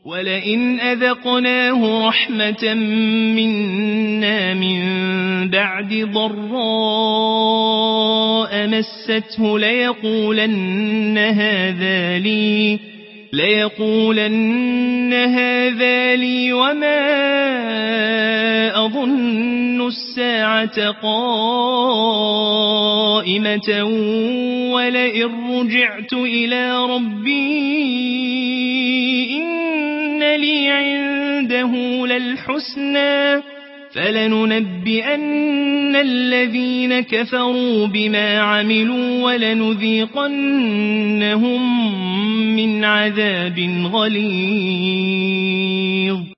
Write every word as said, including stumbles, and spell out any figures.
ولئن أذقناه رحمة منا من بعد ضراء مسته ليقولن هذا لي ليقولن هذا لي وما أظن الساعة قائمة ولئن رجعت إلى ربي إن لي عنده للحسنى فلننبئن الذين كفروا بما عملوا ولنذيقنهم من عذاب غليظ.